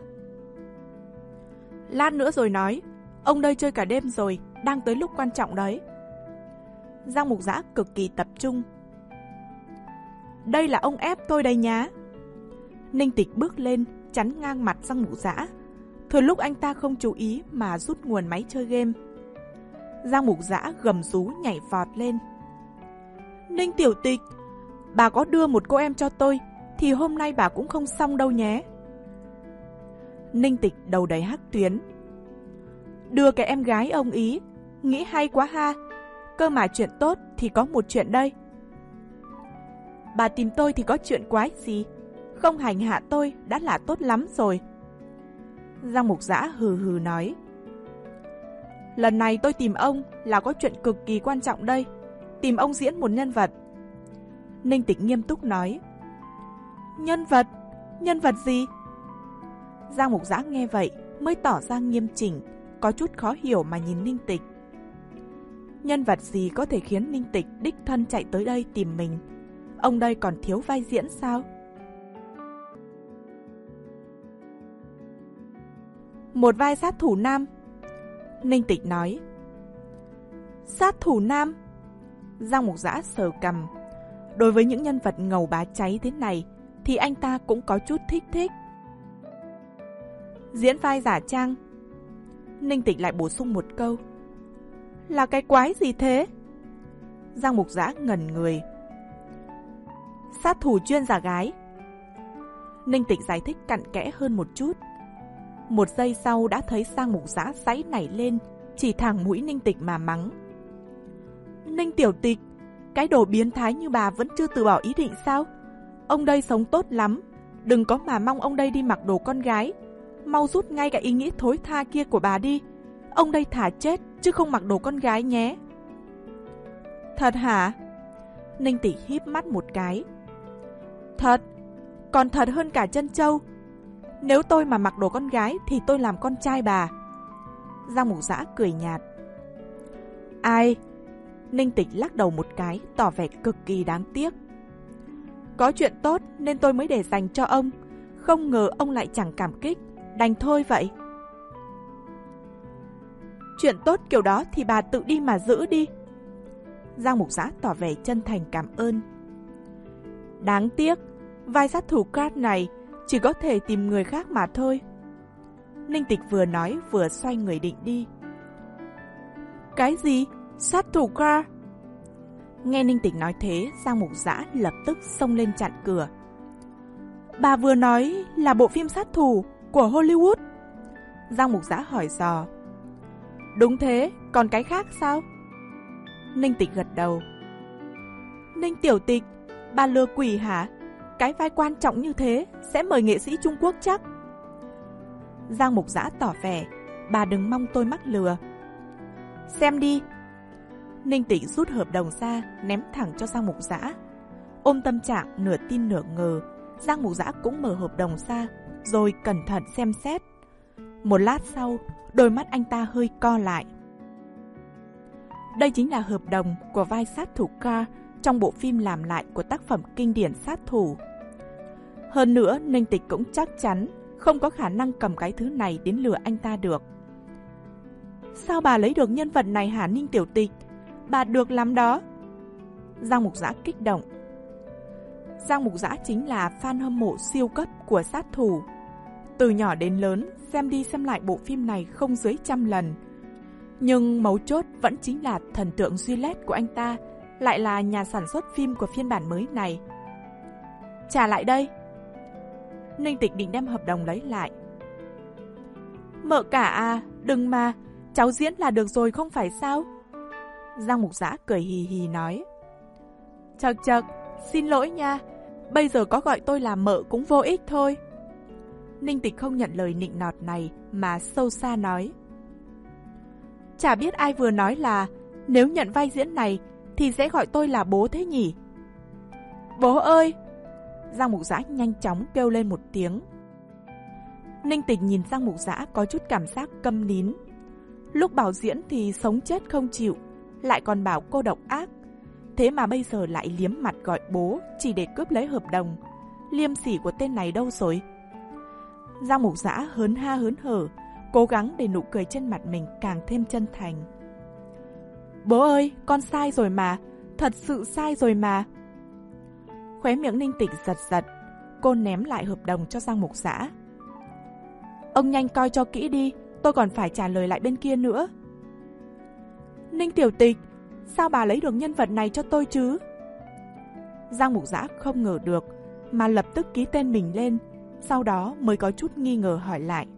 Lát nữa rồi nói, ông đây chơi cả đêm rồi, đang tới lúc quan trọng đấy. Giang Mục Dã cực kỳ tập trung. Đây là ông ép tôi đây nhá. Ninh Tịch bước lên, chắn ngang mặt Giang Mục Dã. Thừa lúc anh ta không chú ý mà rút nguồn máy chơi game. Giang Mục Dã gầm rú nhảy vọt lên. Ninh Tiểu Tịch, bà có đưa một cô em cho tôi thì hôm nay bà cũng không xong đâu nhé. Ninh Tịch đầu đầy hắc tuyến. Đưa cái em gái ông ý, nghĩ hay quá ha. Cơ mà chuyện tốt thì có một chuyện đây. Bà tìm tôi thì có chuyện quái gì? Không hành hạ tôi đã là tốt lắm rồi. Giang Mục Dã hừ hừ nói. Lần này tôi tìm ông là có chuyện cực kỳ quan trọng đây. Tìm ông diễn một nhân vật. Ninh Tịch nghiêm túc nói. Nhân vật? Nhân vật gì? Giang Mục Giã nghe vậy mới tỏ ra nghiêm chỉnh, có chút khó hiểu mà nhìn Ninh Tịch. Nhân vật gì có thể khiến Ninh Tịch đích thân chạy tới đây tìm mình? Ông đây còn thiếu vai diễn sao? Một vai sát thủ nam. Ninh Tịch nói. Sát thủ nam? Giang Mục Giã sờ cằm. Đối với những nhân vật ngầu bá cháy thế này thì anh ta cũng có chút thích thích. Diễn vai giả trang. Ninh Tịch lại bổ sung một câu. Là cái quái gì thế? Giang Mục Giã ngẩn người. Sát thủ chuyên giả gái. Ninh Tịch giải thích cặn kẽ hơn một chút. Một giây sau đã thấy Giang Mục Giã giãy nảy lên, chỉ thẳng mũi Ninh Tịch mà mắng. Ninh Tiểu Tịch, cái đồ biến thái như bà vẫn chưa từ bỏ ý định sao? Ông đây sống tốt lắm, đừng có mà mong ông đây đi mặc đồ con gái. Mau rút ngay cả ý nghĩ thối tha kia của bà đi. Ông đây thả chết chứ không mặc đồ con gái nhé. Thật hả? Ninh Tịch híp mắt một cái. Thật, còn thật hơn cả chân châu. Nếu tôi mà mặc đồ con gái thì tôi làm con trai bà. Giang Mục Giã cười nhạt. Ai? Ninh Tịch lắc đầu một cái, tỏ vẻ cực kỳ đáng tiếc. Có chuyện tốt nên tôi mới để dành cho ông. Không ngờ ông lại chẳng cảm kích. Đành thôi vậy. Chuyện tốt kiểu đó thì bà tự đi mà giữ đi. Giang Mục Giã tỏ vẻ chân thành cảm ơn. Đáng tiếc, vai sát thủ card này chỉ có thể tìm người khác mà thôi. Ninh Tịch vừa nói vừa xoay người định đi. Cái gì? Sát thủ card? Nghe Ninh Tịch nói thế, Giang Mục Giã lập tức xông lên chặn cửa. Bà vừa nói là bộ phim sát thủ của Hollywood. Giang Mục Giã hỏi dò. Đúng thế, còn cái khác sao? Ninh Tịch gật đầu. Ninh Tiểu Tịch, bà lừa quỷ hả? Cái vai quan trọng như thế sẽ mời nghệ sĩ Trung Quốc chắc? Giang Mục Giã tỏ vẻ. Bà đừng mong tôi mắc lừa. Xem đi. Ninh Tịch rút hợp đồng ra, ném thẳng cho Giang Mục Giã. Ôm tâm trạng nửa tin nửa ngờ, Giang Mục Giã cũng mở hợp đồng ra, rồi cẩn thận xem xét. Một lát sau, đôi mắt anh ta hơi co lại. Đây chính là hợp đồng của vai sát thủ K trong bộ phim làm lại của tác phẩm kinh điển sát thủ. Hơn nữa, Ninh Tịch cũng chắc chắn không có khả năng cầm cái thứ này đến lừa anh ta được. Sao bà lấy được nhân vật này hả Ninh Tiểu Tịch? Bà được lắm đó. Giang Mục Giã kích động. Giang Mục Giã chính là fan hâm mộ siêu cấp của sát thủ. Từ nhỏ đến lớn, xem đi xem lại bộ phim này không dưới trăm lần. Nhưng mấu chốt vẫn chính là thần tượng Gillette của anh ta, lại là nhà sản xuất phim của phiên bản mới này. Trả lại đây. Ninh Tịch định đem hợp đồng lấy lại. Mợ cả à, đừng mà, cháu diễn là được rồi không phải sao? Giang Mục Giã cười hì hì nói. Chật chật, xin lỗi nha, bây giờ có gọi tôi là mợ cũng vô ích thôi. Ninh Tịch không nhận lời nịnh nọt này mà sâu xa nói. Chả biết ai vừa nói là nếu nhận vai diễn này thì sẽ gọi tôi là bố thế nhỉ? Bố ơi! Giang Mục Giã nhanh chóng kêu lên một tiếng. Ninh Tịch nhìn Giang Mục Giã có chút cảm giác câm nín. Lúc bảo diễn thì sống chết không chịu, lại còn bảo cô độc ác. Thế mà bây giờ lại liếm mặt gọi bố chỉ để cướp lấy hợp đồng. Liêm sỉ của tên này đâu rồi? Giang Mục Giã hớn ha hớn hở, cố gắng để nụ cười trên mặt mình càng thêm chân thành. Bố ơi, con sai rồi mà, thật sự sai rồi mà. Khóe miệng Ninh Tịch giật giật, cô ném lại hợp đồng cho Giang Mục Giã. Ông nhanh coi cho kỹ đi, tôi còn phải trả lời lại bên kia nữa. Ninh Tiểu Tịch, sao bà lấy được nhân vật này cho tôi chứ? Giang Mục Giã không ngờ được, mà lập tức ký tên mình lên, sau đó mới có chút nghi ngờ hỏi lại.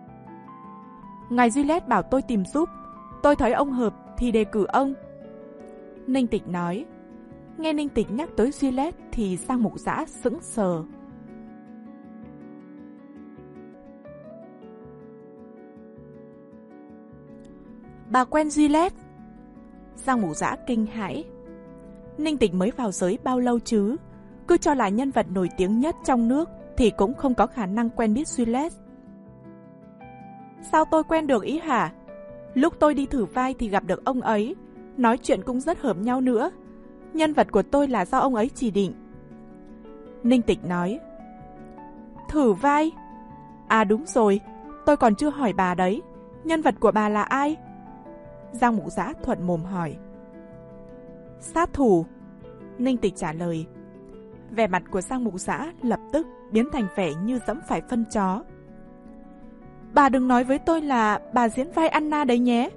Ngài Gillette bảo tôi tìm giúp, tôi thấy ông hợp thì đề cử ông. Ninh Tịch nói. Nghe Ninh Tịch nhắc tới Gillette thì Giang Mục Giã sững sờ. Bà quen Gillette? Giang Mục Giã kinh hãi. Ninh Tịch mới vào giới bao lâu chứ? Cứ cho là nhân vật nổi tiếng nhất trong nước thì cũng không có khả năng quen biết Juliet. Sao tôi quen được ý hả? Lúc tôi đi thử vai thì gặp được ông ấy, nói chuyện cũng rất hợp nhau nữa. Nhân vật của tôi là do ông ấy chỉ định. Ninh Tịch nói. Thử vai? À đúng rồi, tôi còn chưa hỏi bà đấy. Nhân vật của bà là ai? Giang Mục Giã thuận mồm hỏi. Sát thủ. Ninh Tịch trả lời. Vẻ mặt của Giang Mục Giã lập tức biến thành vẻ như dẫm phải phân chó. Bà đừng nói với tôi là bà diễn vai Anna đấy nhé.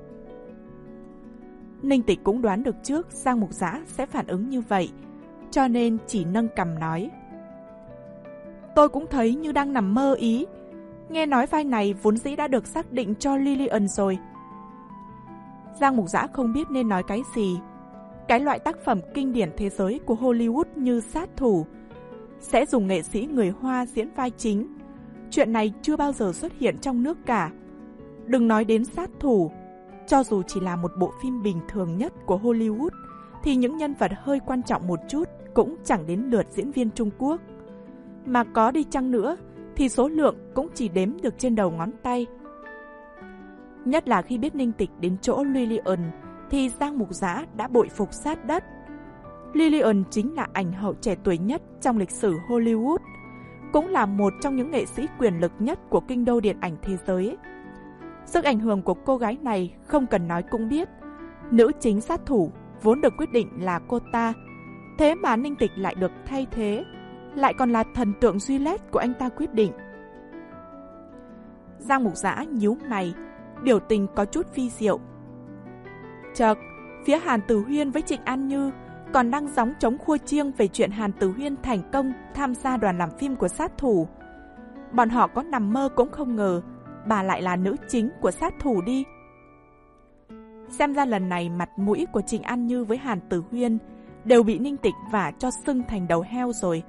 Ninh Tịch cũng đoán được trước Giang Mục Giã sẽ phản ứng như vậy, cho nên chỉ nâng cằm nói. Tôi cũng thấy như đang nằm mơ ý. Nghe nói vai này vốn dĩ đã được xác định cho Lillian rồi. Giang Mục Giã không biết nên nói cái gì. Cái loại tác phẩm kinh điển thế giới của Hollywood như Sát thủ sẽ dùng nghệ sĩ người Hoa diễn vai chính. Chuyện này chưa bao giờ xuất hiện trong nước cả. Đừng nói đến Sát thủ, cho dù chỉ là một bộ phim bình thường nhất của Hollywood thì những nhân vật hơi quan trọng một chút cũng chẳng đến lượt diễn viên Trung Quốc. Mà có đi chăng nữa thì số lượng cũng chỉ đếm được trên đầu ngón tay. Nhất là khi biết Ninh Tịch đến chỗ Lillian thì Giang Mục Giã đã bội phục sát đất. Lillian chính là ảnh hậu trẻ tuổi nhất trong lịch sử Hollywood, cũng là một trong những nghệ sĩ quyền lực nhất của kinh đô điện ảnh thế giới. Sức ảnh hưởng của cô gái này không cần nói cũng biết. Nữ chính sát thủ vốn được quyết định là cô ta, thế mà Ninh Tịch lại được thay thế, lại còn là thần tượng Juliet của anh ta quyết định. Giang Mục Giã nhíu mày, biểu tình có chút phi diệu. Chợt, phía Hàn Tử Huyên với Trịnh An Như còn đang gióng trống khua chiêng về chuyện Hàn Tử Huyên thành công tham gia đoàn làm phim của sát thủ. Bọn họ có nằm mơ cũng không ngờ bà lại là nữ chính của sát thủ đi. Xem ra lần này mặt mũi của Trịnh An Như với Hàn Tử Huyên đều bị Ninh Tịch vả cho sưng thành đầu heo rồi.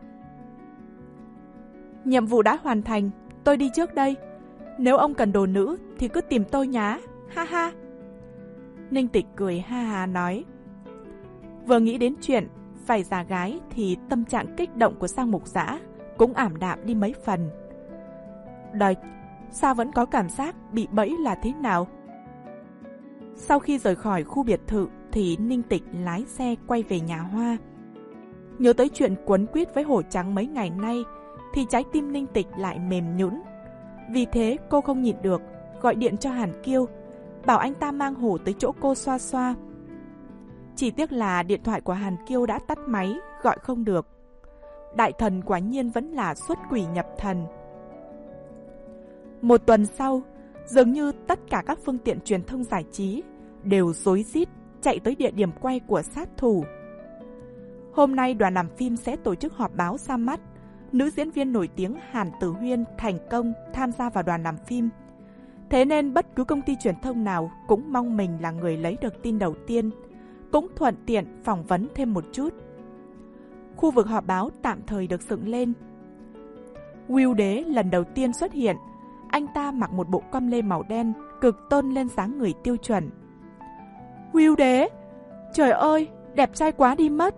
Nhiệm vụ đã hoàn thành, tôi đi trước đây. Nếu ông cần đồ nữ thì cứ tìm tôi nhá, ha ha. Ninh Tịch cười ha ha nói. Vừa nghĩ đến chuyện phải giả gái thì tâm trạng kích động của Giang Mục Giã cũng ảm đạm đi mấy phần. Đời, sao vẫn có cảm giác bị bẫy là thế nào? Sau khi rời khỏi khu biệt thự thì Ninh Tịch lái xe quay về nhà Hoa. Nhớ tới chuyện quấn quýt với Hổ Trắng mấy ngày nay thì trái tim Ninh Tịch lại mềm nhũn. Vì thế cô không nhịn được, gọi điện cho Hàn Kiêu, bảo anh ta mang Hổ tới chỗ cô xoa xoa. Chỉ tiếc là điện thoại của Hàn Kiêu đã tắt máy, gọi không được. Đại thần quả nhiên vẫn là xuất quỷ nhập thần. Một tuần sau, dường như tất cả các phương tiện truyền thông giải trí đều rối rít chạy tới địa điểm quay của sát thủ. Hôm nay đoàn làm phim sẽ tổ chức họp báo ra mắt. Nữ diễn viên nổi tiếng Hàn Tử Huyên thành công tham gia vào đoàn làm phim. Thế nên bất cứ công ty truyền thông nào cũng mong mình là người lấy được tin đầu tiên, cũng thuận tiện phỏng vấn thêm một chút. Khu vực họp báo tạm thời được dựng lên. Will Đế lần đầu tiên xuất hiện. Anh ta mặc một bộ com lê màu đen, cực tôn lên dáng người tiêu chuẩn. Will Đế! Trời ơi, đẹp trai quá đi mất!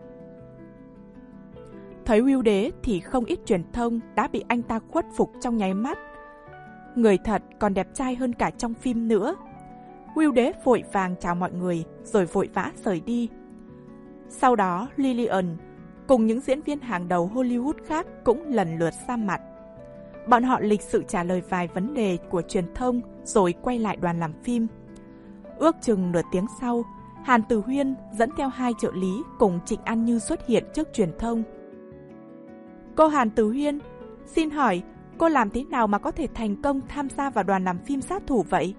Thấy Will Đế thì không ít truyền thông đã bị anh ta khuất phục trong nháy mắt. Người thật còn đẹp trai hơn cả trong phim nữa. Will Đế vội vàng chào mọi người rồi vội vã rời đi. Sau đó Lillian cùng những diễn viên hàng đầu Hollywood khác cũng lần lượt ra mặt. Bọn họ lịch sự trả lời vài vấn đề của truyền thông rồi quay lại đoàn làm phim. Ước chừng nửa tiếng sau, Hàn Tử Huyên dẫn theo hai trợ lý cùng Trịnh An Như xuất hiện trước truyền thông. Cô Hàn Tử Huyên, xin hỏi cô làm thế nào mà có thể thành công tham gia vào đoàn làm phim sát thủ vậy?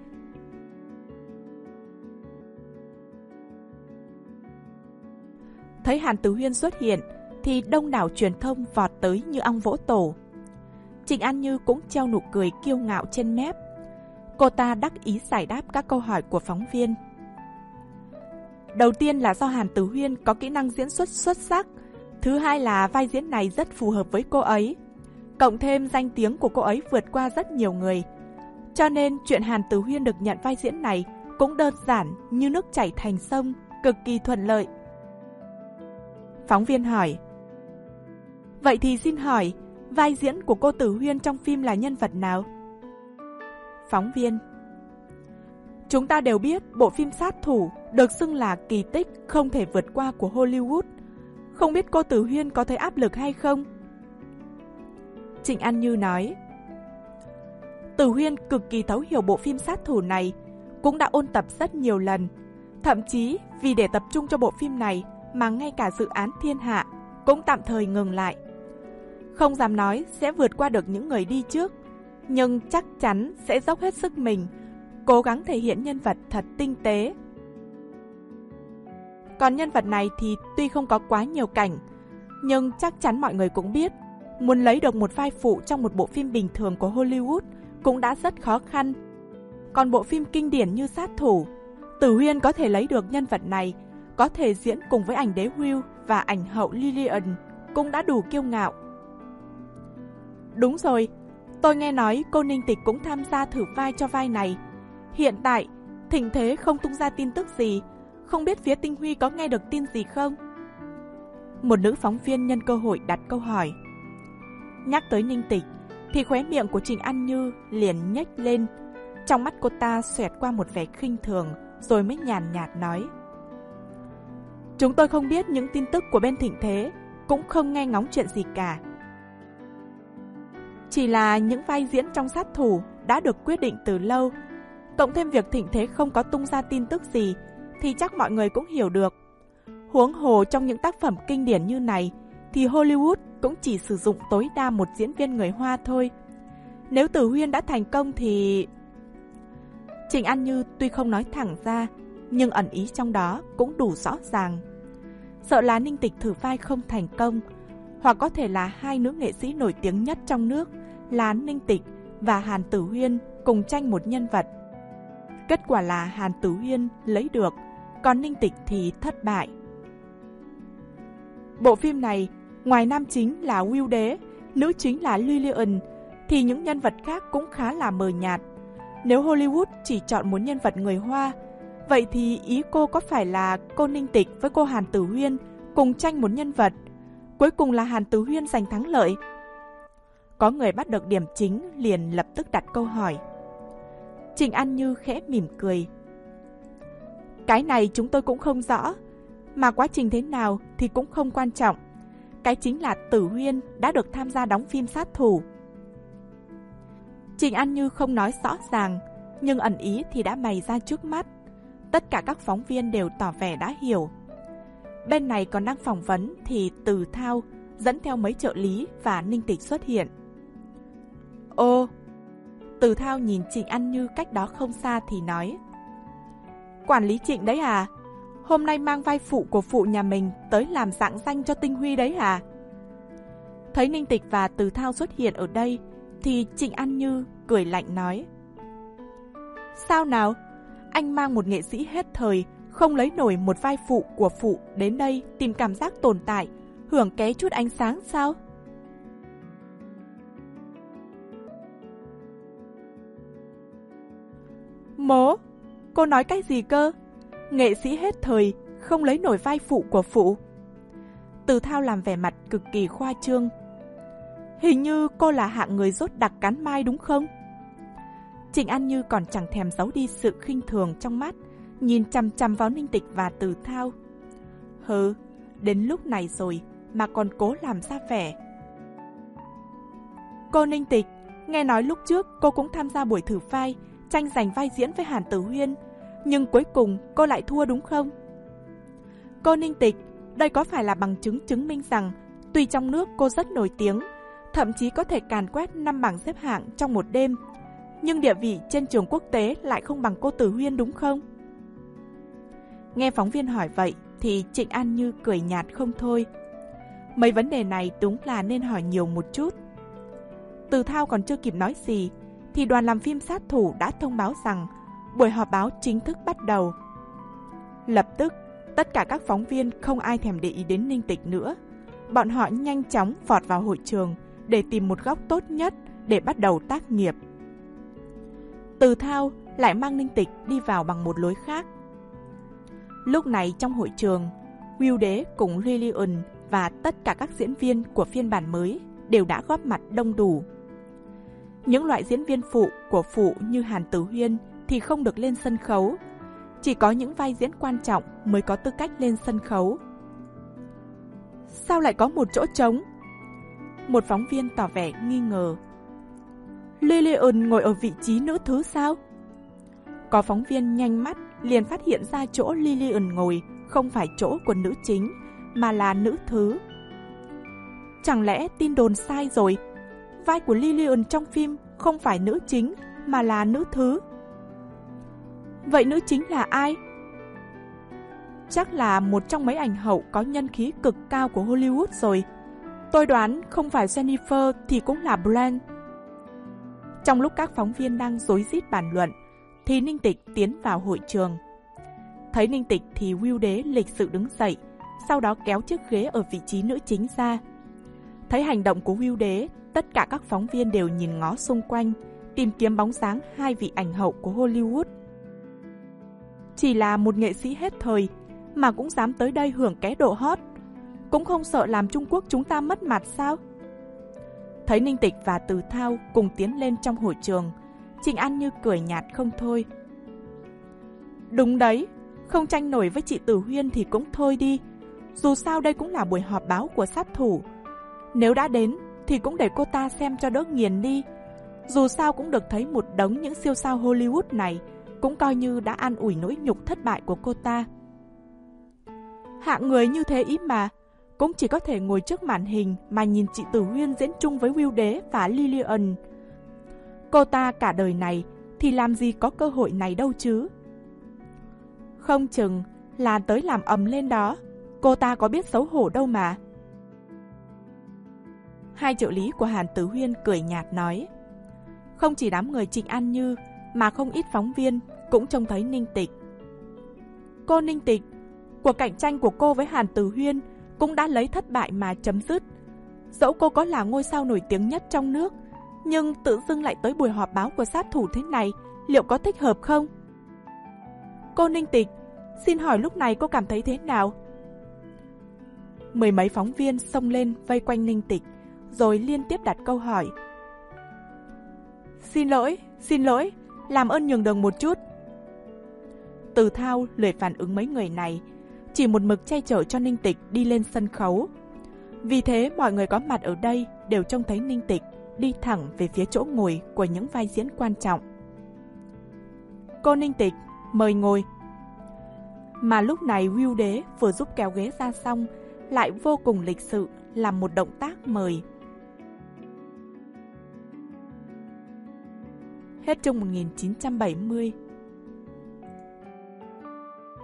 Thấy Hàn Tử Huyên xuất hiện thì đông đảo truyền thông vọt tới như ong vỗ tổ. Trịnh An Như cũng treo nụ cười kiêu ngạo trên mép. Cô ta đắc ý giải đáp các câu hỏi của phóng viên. Đầu tiên là do Hàn Tử Huyên có kỹ năng diễn xuất xuất sắc. Thứ hai là vai diễn này rất phù hợp với cô ấy. Cộng thêm danh tiếng của cô ấy vượt qua rất nhiều người. Cho nên chuyện Hàn Tử Huyên được nhận vai diễn này cũng đơn giản như nước chảy thành sông, cực kỳ thuận lợi. Phóng viên hỏi. Vậy thì xin hỏi, vai diễn của cô Tử Huyên trong phim là nhân vật nào? Phóng viên: Chúng ta đều biết bộ phim Sát Thủ được xưng là kỳ tích không thể vượt qua của Hollywood. Không biết cô Tử Huyên có thấy áp lực hay không? Trịnh An Như nói: Tử Huyên cực kỳ thấu hiểu bộ phim Sát Thủ này, cũng đã ôn tập rất nhiều lần. Thậm chí vì để tập trung cho bộ phim này mà ngay cả dự án Thiên Hạ cũng tạm thời ngừng lại. Không dám nói sẽ vượt qua được những người đi trước, nhưng chắc chắn sẽ dốc hết sức mình, cố gắng thể hiện nhân vật thật tinh tế. Còn nhân vật này thì tuy không có quá nhiều cảnh, nhưng chắc chắn mọi người cũng biết, muốn lấy được một vai phụ trong một bộ phim bình thường của Hollywood cũng đã rất khó khăn. Còn bộ phim kinh điển như Sát Thủ, Tử Huyên có thể lấy được nhân vật này, có thể diễn cùng với ảnh đế Will và ảnh hậu Lillian cũng đã đủ kiêu ngạo. Đúng rồi, tôi nghe nói cô Ninh Tịch cũng tham gia thử vai cho vai này. Hiện tại, thịnh thế không tung ra tin tức gì, không biết phía Tinh Huy có nghe được tin gì không? Một nữ phóng viên nhân cơ hội đặt câu hỏi. Nhắc tới Ninh Tịch, thì khóe miệng của Trịnh An Như liền nhếch lên. Trong mắt cô ta xoẹt qua một vẻ khinh thường, rồi mới nhàn nhạt nói: Chúng tôi không biết những tin tức của bên thịnh thế, cũng không nghe ngóng chuyện gì cả. Chỉ là những vai diễn trong Sát Thủ đã được quyết định từ lâu, cộng thêm việc thịnh thế không có tung ra tin tức gì, thì chắc mọi người cũng hiểu được. Huống hồ trong những tác phẩm kinh điển như này, thì Hollywood cũng chỉ sử dụng tối đa một diễn viên người Hoa thôi. Nếu Tử Huyên đã thành công thì... Trịnh An Như tuy không nói thẳng ra, nhưng ẩn ý trong đó cũng đủ rõ ràng. Sợ là Ninh Tịch thử vai không thành công, hoặc có thể là hai nữ nghệ sĩ nổi tiếng nhất trong nước là Ninh Tịch và Hàn Tử Huyên cùng tranh một nhân vật. Kết quả là Hàn Tử Huyên lấy được, còn Ninh Tịch thì thất bại. Bộ phim này, ngoài nam chính là Will Đế, nữ chính là Lillian, thì những nhân vật khác cũng khá là mờ nhạt. Nếu Hollywood chỉ chọn một nhân vật người Hoa, vậy thì ý cô có phải là cô Ninh Tịch với cô Hàn Tử Huyên cùng tranh một nhân vật, cuối cùng là Hàn Tử Huyên giành thắng lợi? Có người bắt được điểm chính liền lập tức đặt câu hỏi. Trịnh An Như khẽ mỉm cười. Cái này chúng tôi cũng không rõ, mà quá trình thế nào thì cũng không quan trọng. Cái chính là Tử Huyên đã được tham gia đóng phim Sát Thủ. Trịnh An Như không nói rõ ràng, nhưng ẩn ý thì đã bày ra trước mắt. Tất cả các phóng viên đều tỏ vẻ đã hiểu. Bên này còn đang phỏng vấn thì Từ Thao dẫn theo mấy trợ lý và Ninh Tịch xuất hiện. Ô, Từ Thao nhìn Trịnh An Như cách đó không xa thì nói: Quản lý Trịnh đấy à? Hôm nay mang vai phụ của phụ nhà mình tới làm rạng danh cho Tinh Huy đấy à? Thấy Ninh Tịch và Từ Thao xuất hiện ở đây thì Trịnh An Như cười lạnh nói: Sao nào? Anh mang một nghệ sĩ hết thời, không lấy nổi một vai phụ của phụ đến đây tìm cảm giác tồn tại, hưởng ké chút ánh sáng sao? Mố, cô nói cái gì cơ? Nghệ sĩ hết thời, không lấy nổi vai phụ của phụ? Từ Thao làm vẻ mặt cực kỳ khoa trương. Hình như cô là hạng người rốt đặc cắn mai đúng không? Trịnh An Như còn chẳng thèm giấu đi sự khinh thường trong mắt, nhìn chằm chằm vào Ninh Tịch và Từ Thao. Hừ, đến lúc này rồi mà còn cố làm ra vẻ. Cô Ninh Tịch, nghe nói lúc trước cô cũng tham gia buổi thử vai, tranh giành vai diễn với Hàn Tử Huyên, nhưng cuối cùng cô lại thua đúng không? Cô Ninh Tịch, đây có phải là bằng chứng chứng minh rằng tuy trong nước cô rất nổi tiếng, thậm chí có thể càn quét năm bảng xếp hạng trong một đêm, nhưng địa vị trên trường quốc tế lại không bằng cô Tử Huyên đúng không? Nghe phóng viên hỏi vậy thì Trịnh An Như cười nhạt không thôi. Mấy vấn đề này đúng là nên hỏi nhiều một chút. Từ Thao còn chưa kịp nói gì thì đoàn làm phim Sát Thủ đã thông báo rằng buổi họp báo chính thức bắt đầu. Lập tức, tất cả các phóng viên không ai thèm để ý đến Ninh Tịch nữa. Bọn họ nhanh chóng vọt vào hội trường để tìm một góc tốt nhất để bắt đầu tác nghiệp. Từ Thao lại mang Ninh Tịch đi vào bằng một lối khác. Lúc này trong hội trường, Will Đế cùng Lillian và tất cả các diễn viên của phiên bản mới đều đã góp mặt đông đủ. Những loại diễn viên phụ của phụ như Hàn Tử Huyên thì không được lên sân khấu. Chỉ có những vai diễn quan trọng mới có tư cách lên sân khấu. Sao lại có một chỗ trống? Một phóng viên tỏ vẻ nghi ngờ. Lillian ngồi ở vị trí nữ thứ sao? Có phóng viên nhanh mắt liền phát hiện ra chỗ Lillian ngồi không phải chỗ của nữ chính, mà là nữ thứ. Chẳng lẽ tin đồn sai rồi? Vai của Lillian trong phim không phải nữ chính, mà là nữ thứ. Vậy nữ chính là ai? Chắc là một trong mấy ảnh hậu có nhân khí cực cao của Hollywood rồi. Tôi đoán không phải Jennifer thì cũng là Blanche. Trong lúc các phóng viên đang rối rít bàn luận, thì Ninh Tịch tiến vào hội trường. Thấy Ninh Tịch thì Vưu Đế lịch sự đứng dậy, sau đó kéo chiếc ghế ở vị trí nữ chính ra. Thấy hành động của Vưu Đế, tất cả các phóng viên đều nhìn ngó xung quanh, tìm kiếm bóng dáng hai vị ảnh hậu của Hollywood. Chỉ là một nghệ sĩ hết thời mà cũng dám tới đây hưởng ké độ hot, cũng không sợ làm Trung Quốc chúng ta mất mặt sao? Thấy Ninh Tịch và Từ Thao cùng tiến lên trong hội trường, Trịnh An Như cười nhạt không thôi. Đúng đấy, không tranh nổi với chị Tử Huyên thì cũng thôi đi. Dù sao đây cũng là buổi họp báo của sát thủ. Nếu đã đến thì cũng để cô ta xem cho đỡ nghiền đi. Dù sao cũng được thấy một đống những siêu sao Hollywood này, cũng coi như đã an ủi nỗi nhục thất bại của cô ta. Hạng người như thế ít mà, cũng chỉ có thể ngồi trước màn hình mà nhìn chị Tử Huyên diễn chung với Vưu Đế và Lillian. Cô ta cả đời này thì làm gì có cơ hội này đâu chứ. Không chừng là tới làm ầm lên đó, cô ta có biết xấu hổ đâu mà. Hai trợ lý của Hàn Tử Huyên cười nhạt nói. Không chỉ đám người Trịnh An Như mà không ít phóng viên cũng trông thấy Ninh Tịch. Cô Ninh Tịch, cuộc cạnh tranh của cô với Hàn Tử Huyên cũng đã lấy thất bại mà chấm dứt. Dẫu cô có là ngôi sao nổi tiếng nhất trong nước, nhưng tự dưng lại tới buổi họp báo của sát thủ thế này, liệu có thích hợp không? Cô Ninh Tịch, xin hỏi lúc này cô cảm thấy thế nào? Mười mấy phóng viên xông lên vây quanh Ninh Tịch, rồi liên tiếp đặt câu hỏi. Xin lỗi, xin lỗi, làm ơn nhường đường một chút. Từ Thao lười phản ứng mấy người này, chỉ một mực che chở cho Ninh Tịch đi lên sân khấu. Vì thế mọi người có mặt ở đây đều trông thấy Ninh Tịch đi thẳng về phía chỗ ngồi của những vai diễn quan trọng. Cô Ninh Tịch, mời ngồi. Mà lúc này Vưu Đế vừa giúp kéo ghế ra xong, lại vô cùng lịch sự làm một động tác mời. Hết chương một nghìn chín trăm bảy mươi.